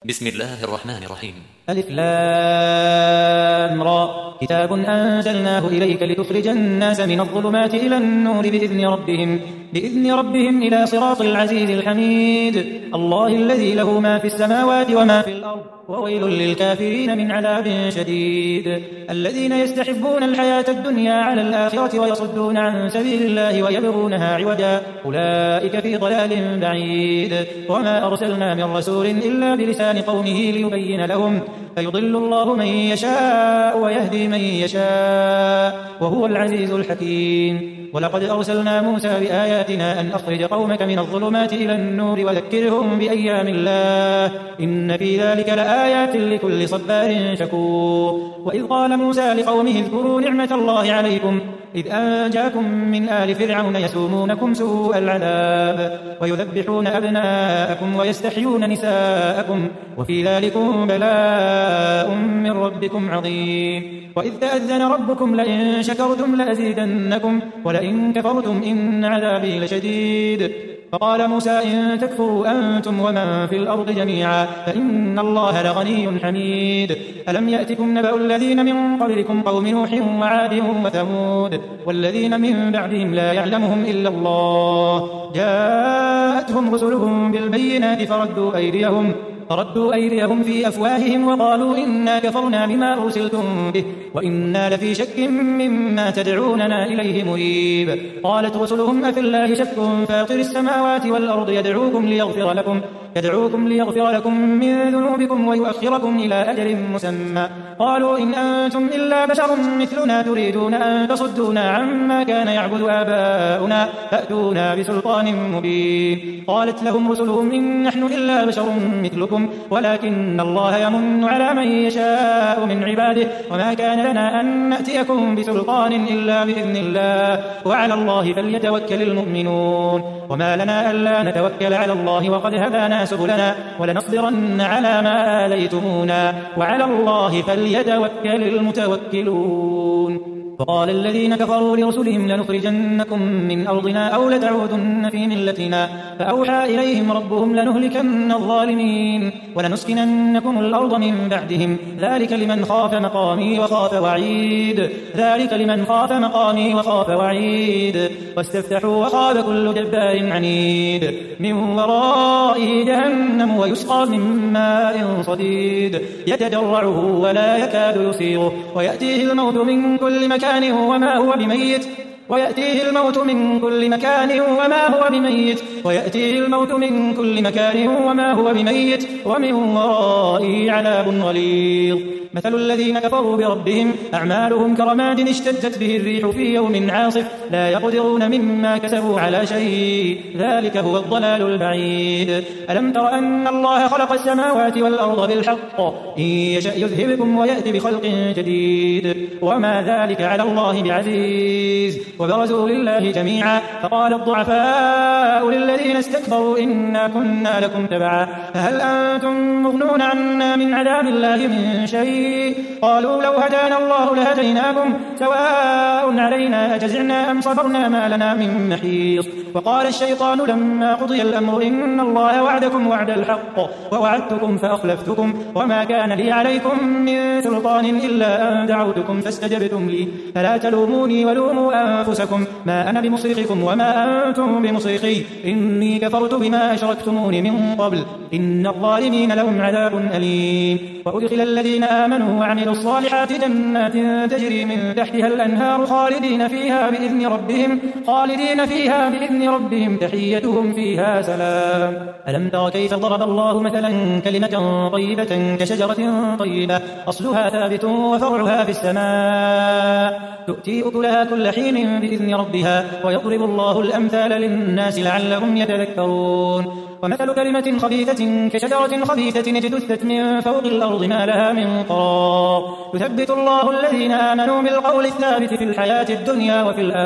بسم الله الرحمن الرحيم. ألف لام را كتاب أنزلناه إليك لتخرج الناس من الظلمات إلى النور بإذن ربهم إلى صراط العزيز الحميد الله الذي له ما في السماوات وما في الأرض وويل للكافرين من عذاب شديد الذين يستحبون الحياة الدنيا على الآخرة ويصدون عن سبيل الله ويبغونها عوجا أولئك في ضلال بعيد وما أرسلنا من رسول إلا بلسان قومه ليبين لهم فيضل الله من يشاء ويهدي من يشاء وهو العزيز الحكيم ولقد أرسلنا موسى بآياتنا أن أخرج قومك من الظلمات إلى النور وذكرهم بأيام الله إن في ذلك لآيات لكل صبار شكور وإذ قال موسى لقومه اذكروا نعمة الله عليكم إذ أنجاكم من آل فرعون يسومونكم سوء العذاب ويذبحون أبناءكم ويستحيون نساءكم وفي ذلكم بلاء من ربكم عظيم وإذ تأذن ربكم لئن شكرتم لأزيدنكم ولئن كفرتم إن عذابي لشديد فقال موسى إن تكفروا أنتم ومن في الأرض جميعا فإن الله لغني حميد ألم يأتكم نبأ الذين من قبلكم قوم نوح وعاد وثمود والذين من بعدهم لا يعلمهم إلا الله جاءتهم رسلهم بالبينات فردوا أيديهم في أفواههم وقالوا إنا كفرنا بما أرسلتم به وإنا لفي شك مما تدعوننا إليه مريب قالت رسلهم أفي الله شك فاطر السماوات والأرض يدعوكم ليغفر لكم من ذنوبكم ويؤخركم إلى أجل مسمى قالوا إن أنتم إلا بشر مثلنا تريدون أن تصدونا عما كان يعبد آباؤنا فأتونا بسلطان مبين قالت لهم رسلهم إن نحن إلا بشر مثلكم ولكن الله يمن على من يشاء من عباده وما كان لنا أن نأتيكم بسلطان إلا بإذن الله وعلى الله فليتوكل المؤمنون وما لنا ألا نتوكل على الله وقد هدانا سبلنا ولنصبرن على ما آليتمونا وعلى الله فليتوكل المتوكلون فقال الذين كفروا لرسلهم لنخرجنكم من أرضنا أو لتعودن في ملتنا فأوحى إليهم ربهم لنهلكن الظالمين ولنسكننكم الأرض من بعدهم ذلك لمن خاف مقامي وخاف وعيد واستفتحوا وخاب كل جبار عنيد من ورائه جهنم ويسقى من ماء صديد يتجرعه ولا يكاد يصيغه ويأتيه الموت من كل مكان وما هو بميت ويأتيه الموت من كل مكان وما هو بميت ومن ورائه عذاب غليظ مثل الذين كفروا بربهم أعمالهم كرماد اشتدت به الريح في يوم عاصف لا يقدرون مما كسبوا على شيء ذلك هو الضلال البعيد ألم تر أن الله خلق السماوات والأرض بالحق إن يشأ يذهبكم ويأتي بخلق جديد وما ذلك على الله بعزيز وبرزوا لله جميعا فقال الضعفاء للذين استكبروا إنا كنا لكم تبعا فهل أنتم مغنون عنا من عذاب الله من شيء قالوا لو هدانا الله لهديناكم سواء علينا أجزعنا أم صبرنا ما لنا من محيص وقال الشيطان لما قضي الأمر إن الله وعدكم وعد الحق ووعدتكم فأخلفتكم وما كان لي عليكم من سلطان إلا أن دعوتكم فاستجبتم لي فلا تلوموني ولوموا أنفسكم ما أنا بمصرخكم وما أنتم بمصرخي إني كفرت بما أشركتمون من قبل إن الظالمين لهم عذاب أليم وأدخل الذين آمنوا وعملوا الصالحات جنات تجري من تحتها الأنهار خالدين فيها بإذن ربهم تحيتهم فيها سلام ألم تر كيف ضرب الله مثلا كلمة طيبة كشجرة طيبة أصلها ثابت وفرعها في السماء تؤتي أكلها كل حين بإذن ربها ويضرب الله الأمثال للناس لعلهم يتذكرون ومثل كلمة خبيثة كشجرة خبيثة اجتثت من فوق الأرض ما لها من قرار يثبت الله الذين آمنوا بالقول الثابت في الحياة الدنيا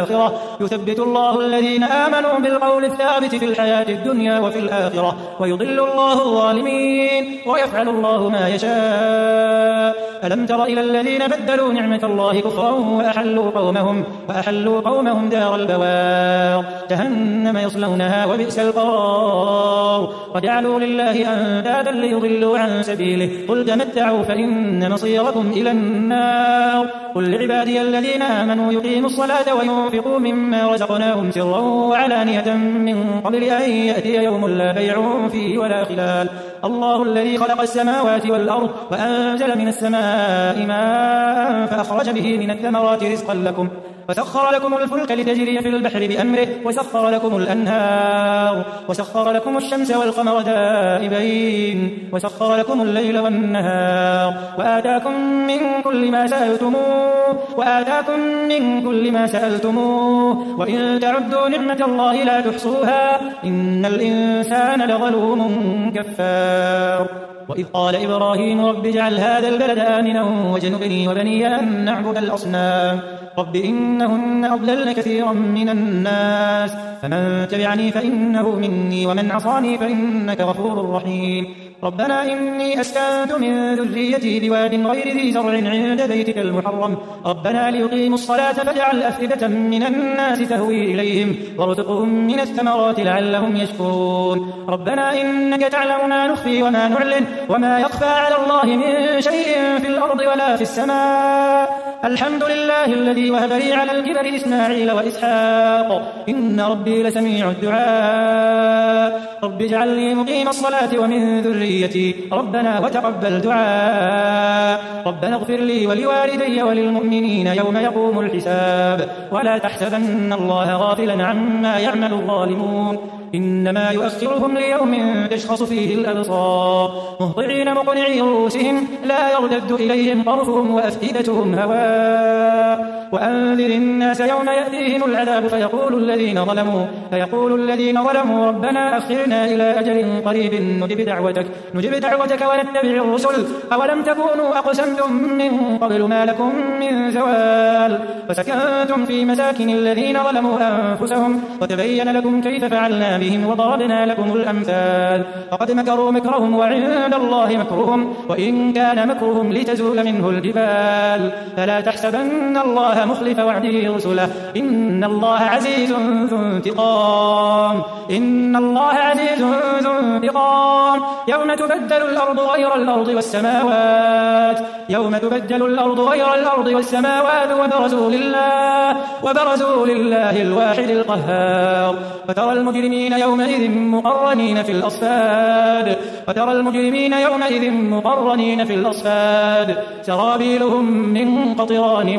وفي الآخرة ويضل الله الظالمين ويفعل الله ما يشاء ألم تر إلى الذين بدلوا نعمة الله كفرا وأحلوا قومهم دار البوار جهنم يصلونها وبئس القرار الأبصار وجعلوا لله أندادا ليضلوا عن سبيله قل تمتعوا فإن مصيركم إلى النار قل لعبادي الذين آمنوا يقيموا الصلاة وينفقوا مما رزقناهم سرا وعلانية من قبل أن يأتي يوم لا بيع فيه ولا خلال الله الذي خلق السماوات والأرض وأنزل من السماء ماء فأخرج به من الثمرات رزقا لكم وسخر لكم الفلك لتجري في البحر بأمره وسخر لكم الأنهار وسخر لكم الشمس والقمر دائبين وسخر لكم الليل والنهار وآتاكم من كل ما سألتموه وإن تعدوا نعمة الله لا تحصوها إن الإنسان لظلوم كفار وإذ قال إبراهيم رب اجعل هذا البلد آمنا واجنبني وبني أن نعبد الأصنام رب إنهن أضللن كثيرا من الناس فمن تبعني فإنه مني ومن عصاني فإنك غفور رحيم ربنا إني أسكنت من ذريتي بواد غير ذي زرع عند بيتك المحرم ربنا ليقيموا الصلاة فاجعل أفئدة من الناس تهوي إليهم وارزقهم من الثمرات لعلهم يشكرون ربنا إنك تعلم ما نخفي وما نعلن وما يخفى على الله من شيء في الأرض ولا في السماء الحمد لله الذي وهب لي على الكبر إسماعيل وإسحاق إن ربي لسميع الدعاء رب اجعل لي مقيم الصلاة ومن ذريتي ربنا وتقبل دعاء ربنا اغفر لي ولوالدي وللمؤمنين يوم يقوم الحساب ولا تحسبن الله غافلا عما يعمل الظالمون إنما يؤخرهم ليوم تشخص فيه الأبصار مهطعين مقنعي رؤوسهم لا يرتد إليهم طرفهم وأفئدتهم هواء وأنذر الناس يوم يأتيهم العذاب فيقول الذين ظلموا ربنا أخرنا إلى أجل قريب نجب دعوتك ونتبع الرسل أولم تكونوا أقسمتم من قبل ما لكم من زوال وسكنتم في مساكن الذين ظلموا أنفسهم وتبين لكم كيف فعلنا بهم وضربنا لكم الأمثال فقد مكروا مكرهم وعند الله مكرهم وإن كان مكرهم لتزول منه الجبال فلا تحسبن الله مخلف وعده رسله إن الله عزيز ذو انتقام يوم تبدل الأرض غير الأرض والسماوات وبرزوا لله الواحد القهار فترى المجرمين يومئذ مقرنين في الأصفاد سرابيلهم من قطران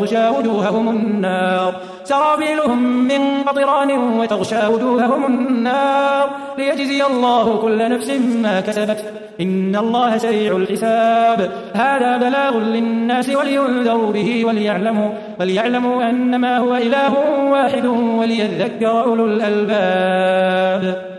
وتغشى وجوههم النار ليجزي الله كل نفس ما كسبت إن الله سريع الحساب هذا بلاغ للناس ولينذروا به وليعلموا أنما هو إله واحد وليذكر أولو الألباب